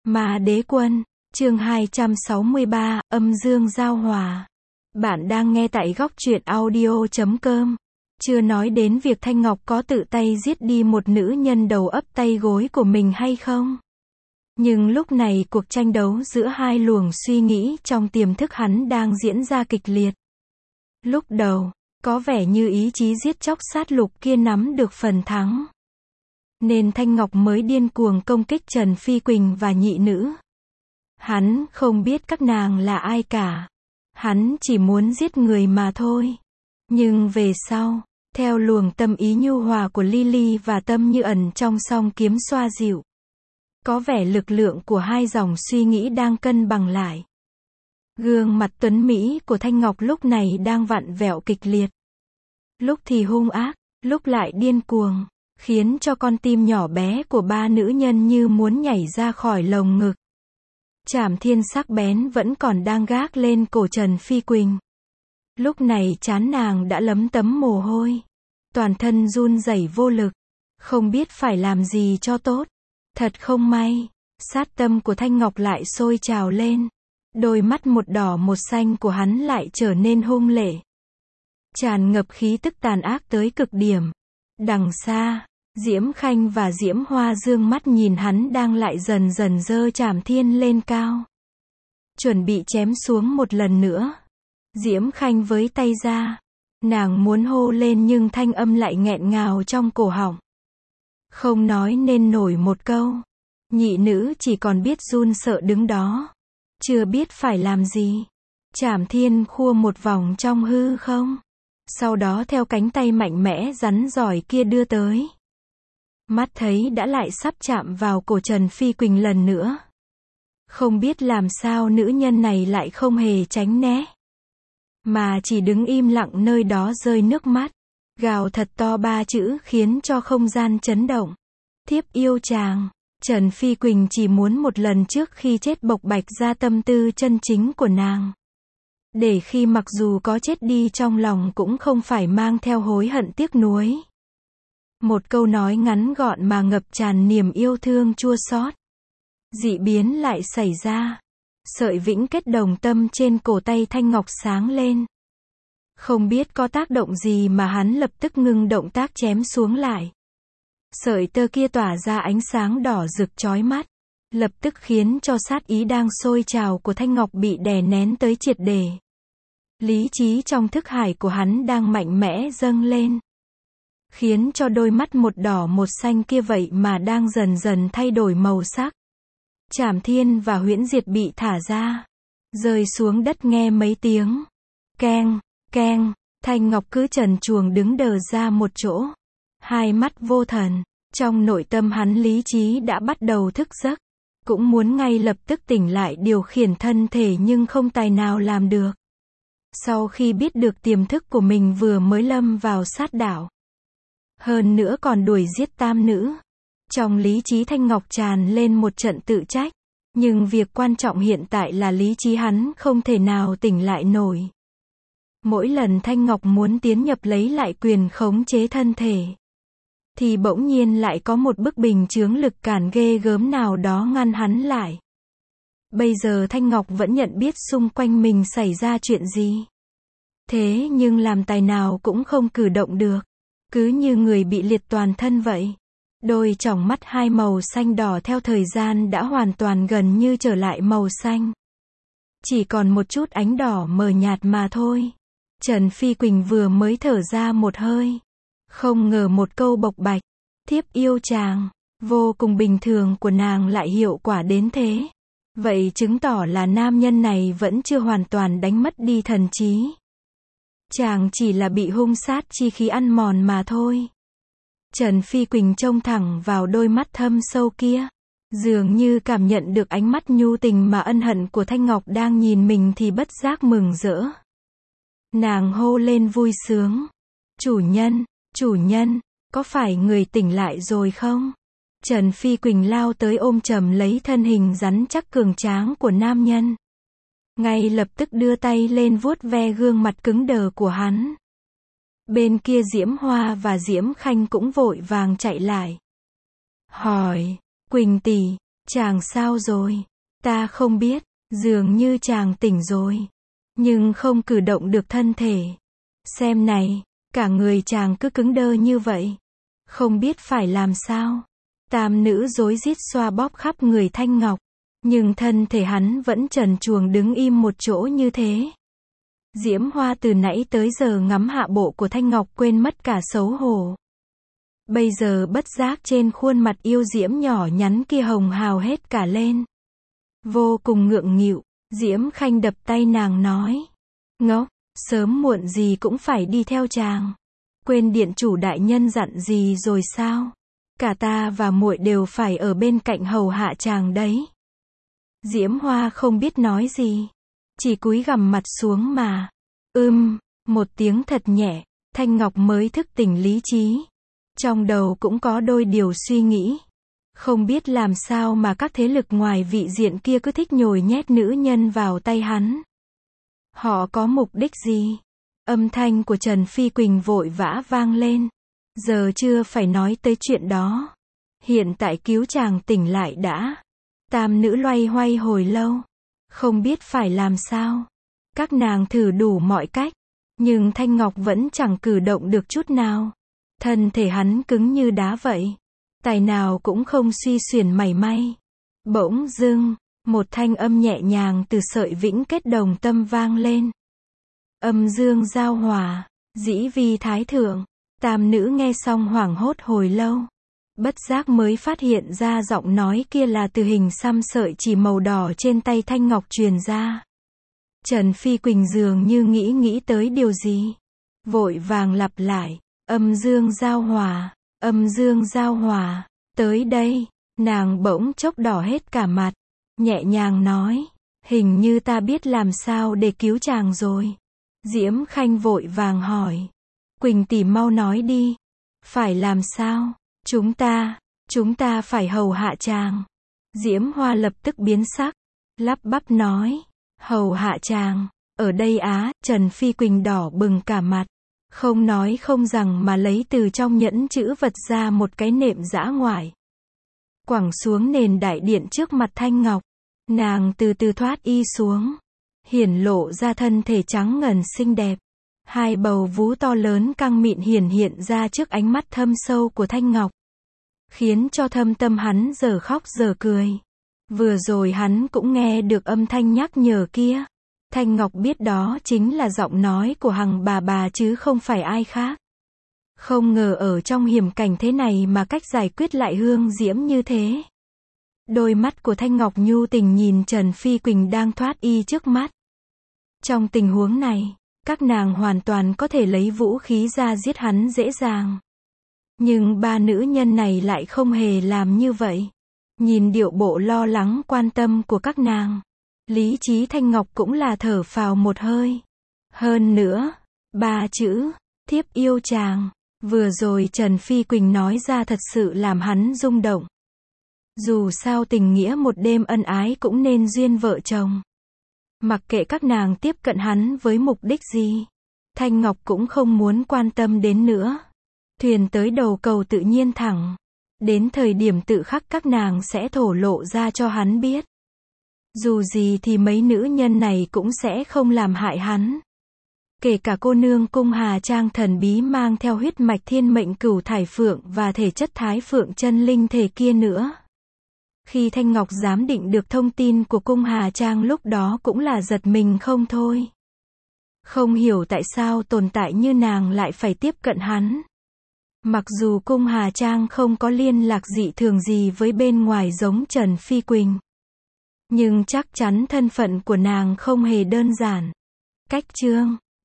Ma Đế Quân, chương 263, âm dương giao hòa. Bạn đang nghe tại góc truyện audio.com. Chưa nói đến việc Thanh Ngọc có tự tay giết đi một nữ nhân đầu ấp tay gối của mình hay không. Nhưng lúc này cuộc tranh đấu giữa hai luồng suy nghĩ trong tiềm thức hắn đang diễn ra kịch liệt. Lúc đầu, có vẻ như ý chí giết chóc sát lục kia nắm được phần thắng. Nên Thanh Ngọc mới điên cuồng công kích Trần Phi Quỳnh và nhị nữ. Hắn không biết các nàng là ai cả. Hắn chỉ muốn giết người mà thôi. Nhưng về sau, theo luồng tâm ý nhu hòa của Lily và tâm như ẩn trong song kiếm xoa dịu, có vẻ lực lượng của hai dòng suy nghĩ đang cân bằng lại. Gương mặt tuấn mỹ của Thanh Ngọc lúc này đang vặn vẹo kịch liệt. Lúc thì hung ác, lúc lại điên cuồng, khiến cho con tim nhỏ bé của ba nữ nhân như muốn nhảy ra khỏi lồng ngực. Trảm thiên sắc bén vẫn còn đang gác lên cổ Trần Phi Quỳnh. Lúc này trán nàng đã lấm tấm mồ hôi. Toàn thân run rẩy vô lực. Không biết phải làm gì cho tốt. Thật không may, sát tâm của Thanh Ngọc lại sôi trào lên. Đôi mắt một đỏ một xanh của hắn lại trở nên hung lệ. Tràn ngập khí tức tàn ác tới cực điểm. Đằng xa, Diễm Khanh và Diễm Hoa dương mắt nhìn hắn đang lại dần dần giơ trảm thiên lên cao. Chuẩn bị chém xuống một lần nữa. Diễm Khanh với tay ra. Nàng muốn hô lên nhưng thanh âm lại nghẹn ngào trong cổ họng. Không nói nên nổi một câu. Nhị nữ chỉ còn biết run sợ đứng đó. Chưa biết phải làm gì. Trảm thiên khua một vòng trong hư không. Sau đó theo cánh tay mạnh mẽ rắn giỏi kia đưa tới. Mắt thấy đã lại sắp chạm vào cổ Trần Phi Quỳnh lần nữa. Không biết làm sao nữ nhân này lại không hề tránh né. Mà chỉ đứng im lặng nơi đó rơi nước mắt. Gào thật to ba chữ khiến cho không gian chấn động. Thiếp yêu chàng. Trần Phi Quỳnh chỉ muốn một lần trước khi chết bộc bạch ra tâm tư chân chính của nàng. Để khi mặc dù có chết đi trong lòng cũng không phải mang theo hối hận tiếc nuối. Một câu nói ngắn gọn mà ngập tràn niềm yêu thương chua xót. Dị biến lại xảy ra. Sợi vĩnh kết đồng tâm trên cổ tay Thanh Ngọc sáng lên. Không biết có tác động gì mà hắn lập tức ngưng động tác chém xuống lại. Sợi tơ kia tỏa ra ánh sáng đỏ rực chói mắt. Lập tức khiến cho sát ý đang sôi trào của Thanh Ngọc bị đè nén tới triệt để. Lý trí trong thức hải của hắn đang mạnh mẽ dâng lên. Khiến cho đôi mắt một đỏ một xanh kia vậy mà đang dần dần thay đổi màu sắc. Trảm thiên và huyễn diệt bị thả ra. Rơi xuống đất nghe mấy tiếng. Keng, keng, Thanh Ngọc cứ trần truồng đứng đờ ra một chỗ. Hai mắt vô thần. Trong nội tâm hắn lý trí đã bắt đầu thức giấc. Cũng muốn ngay lập tức tỉnh lại điều khiển thân thể nhưng không tài nào làm được. Sau khi biết được tiềm thức của mình vừa mới lâm vào sát đảo. Hơn nữa còn đuổi giết tam nữ. Trong lý trí Thanh Ngọc tràn lên một trận tự trách. Nhưng việc quan trọng hiện tại là lý trí hắn không thể nào tỉnh lại nổi. Mỗi lần Thanh Ngọc muốn tiến nhập lấy lại quyền khống chế thân thể. Thì bỗng nhiên lại có một bức bình chướng lực cản ghê gớm nào đó ngăn hắn lại. Bây giờ Thanh Ngọc vẫn nhận biết xung quanh mình xảy ra chuyện gì. Thế nhưng làm tài nào cũng không cử động được. Cứ như người bị liệt toàn thân vậy. Đôi tròng mắt hai màu xanh đỏ theo thời gian đã hoàn toàn gần như trở lại màu xanh. Chỉ còn một chút ánh đỏ mờ nhạt mà thôi. Trần Phi Quỳnh vừa mới thở ra một hơi. Không ngờ một câu bộc bạch. Thiếp yêu chàng. Vô cùng bình thường của nàng lại hiệu quả đến thế. Vậy chứng tỏ là nam nhân này vẫn chưa hoàn toàn đánh mất đi thần trí. Chàng chỉ là bị hung sát chi khí ăn mòn mà thôi. Trần Phi Quỳnh trông thẳng vào đôi mắt thâm sâu kia. Dường như cảm nhận được ánh mắt nhu tình mà ân hận của Thanh Ngọc đang nhìn mình thì bất giác mừng rỡ. Nàng hô lên vui sướng. Chủ nhân, có phải người tỉnh lại rồi không? Trần Phi Quỳnh lao tới ôm chầm lấy thân hình rắn chắc cường tráng của nam nhân. Ngay lập tức đưa tay lên vuốt ve gương mặt cứng đờ của hắn. Bên kia Diễm Hoa và Diễm Khanh cũng vội vàng chạy lại. Hỏi, Quỳnh tỷ, Chàng sao rồi? Ta không biết, dường như chàng tỉnh rồi. Nhưng không cử động được thân thể. Xem này, cả người chàng cứ cứng đơ như vậy. Không biết phải làm sao. Tam nữ rối rít xoa bóp khắp người Thanh Ngọc. Nhưng thân thể hắn vẫn trần truồng đứng im một chỗ như thế. Diễm Hoa từ nãy tới giờ ngắm hạ bộ của Thanh Ngọc quên mất cả xấu hổ. Bây giờ bất giác trên khuôn mặt yêu diễm nhỏ nhắn kia hồng hào hết cả lên. Vô cùng ngượng nghịu, Diễm Khanh đập tay nàng nói. Ngốc, sớm muộn gì cũng phải đi theo chàng. Quên điện chủ đại nhân dặn gì rồi sao? Cả ta và muội đều phải ở bên cạnh hầu hạ chàng đấy. Diễm Hoa không biết nói gì. Chỉ cúi gằm mặt xuống mà. Một tiếng thật nhẹ, Thanh Ngọc mới thức tỉnh lý trí. Trong đầu cũng có đôi điều suy nghĩ. Không biết làm sao mà các thế lực ngoài vị diện kia cứ thích nhồi nhét nữ nhân vào tay hắn. Họ có mục đích gì? Âm thanh của Trần Phi Quỳnh vội vã vang lên. Giờ chưa phải nói tới chuyện đó. Hiện tại cứu chàng tỉnh lại đã. Tam nữ loay hoay hồi lâu. Không biết phải làm sao. Các nàng thử đủ mọi cách. Nhưng Thanh Ngọc vẫn chẳng cử động được chút nào. Thân thể hắn cứng như đá vậy. Tài nào cũng không suy xuyển mảy may. Bỗng dưng, một thanh âm nhẹ nhàng từ sợi vĩnh kết đồng tâm vang lên. Âm dương giao hòa, dĩ vi thái thượng. Tam nữ nghe xong hoảng hốt hồi lâu. Bất giác mới phát hiện ra giọng nói kia là từ hình xăm sợi chỉ màu đỏ trên tay Thanh Ngọc truyền ra. Trần Phi Quỳnh dường như nghĩ tới điều gì. Vội vàng lặp lại. Âm dương giao hòa, âm dương giao hòa. Tới đây, nàng bỗng chốc đỏ hết cả mặt. Nhẹ nhàng nói. Hình như ta biết làm sao để cứu chàng rồi. Diễm Khanh vội vàng hỏi. Quỳnh tỷ mau nói đi. Phải làm sao? Chúng ta phải hầu hạ chàng. Diễm Hoa lập tức biến sắc. Lắp bắp nói. Hầu hạ chàng. Ở đây á, Trần Phi Quỳnh đỏ bừng cả mặt. Không nói không rằng mà lấy từ trong nhẫn chữ vật ra một cái nệm dã ngoại. Quẳng xuống nền đại điện trước mặt Thanh Ngọc. Nàng từ từ thoát y xuống. Hiển lộ ra thân thể trắng ngần xinh đẹp. Hai bầu vú to lớn căng mịn hiện ra trước ánh mắt thâm sâu của Thanh Ngọc. Khiến cho thâm tâm hắn giờ khóc giờ cười. Vừa rồi hắn cũng nghe được âm thanh nhắc nhở kia. Thanh Ngọc biết đó chính là giọng nói của Hằng bà chứ không phải ai khác. Không ngờ ở trong hiểm cảnh thế này mà cách giải quyết lại hương diễm như thế. Đôi mắt của Thanh Ngọc nhu tình nhìn Trần Phi Quỳnh đang thoát y trước mắt. Trong tình huống này, các nàng hoàn toàn có thể lấy vũ khí ra giết hắn dễ dàng. Nhưng ba nữ nhân này lại không hề làm như vậy. Nhìn điệu bộ lo lắng quan tâm của các nàng. Lý trí Thanh Ngọc cũng là thở phào một hơi. Hơn nữa, ba chữ, thiếp yêu chàng. Vừa rồi Trần Phi Quỳnh nói ra thật sự làm hắn rung động. Dù sao tình nghĩa một đêm ân ái cũng nên duyên vợ chồng. Mặc kệ các nàng tiếp cận hắn với mục đích gì, Thanh Ngọc cũng không muốn quan tâm đến nữa. Thuyền tới đầu cầu tự nhiên thẳng. Đến thời điểm tự khắc các nàng sẽ thổ lộ ra cho hắn biết. Dù gì thì mấy nữ nhân này cũng sẽ không làm hại hắn. Kể cả cô nương cung Hà Trang thần bí mang theo huyết mạch thiên mệnh cửu thải phượng và thể chất thái phượng chân linh thể kia nữa. Khi Thanh Ngọc giám định được thông tin của cung Hà Trang lúc đó cũng là giật mình không thôi. Không hiểu tại sao tồn tại như nàng lại phải tiếp cận hắn. Mặc dù cung Hà Trang không có liên lạc dị thường gì với bên ngoài giống Trần Phi Quỳnh. Nhưng chắc chắn thân phận của nàng không hề đơn giản. Cách chương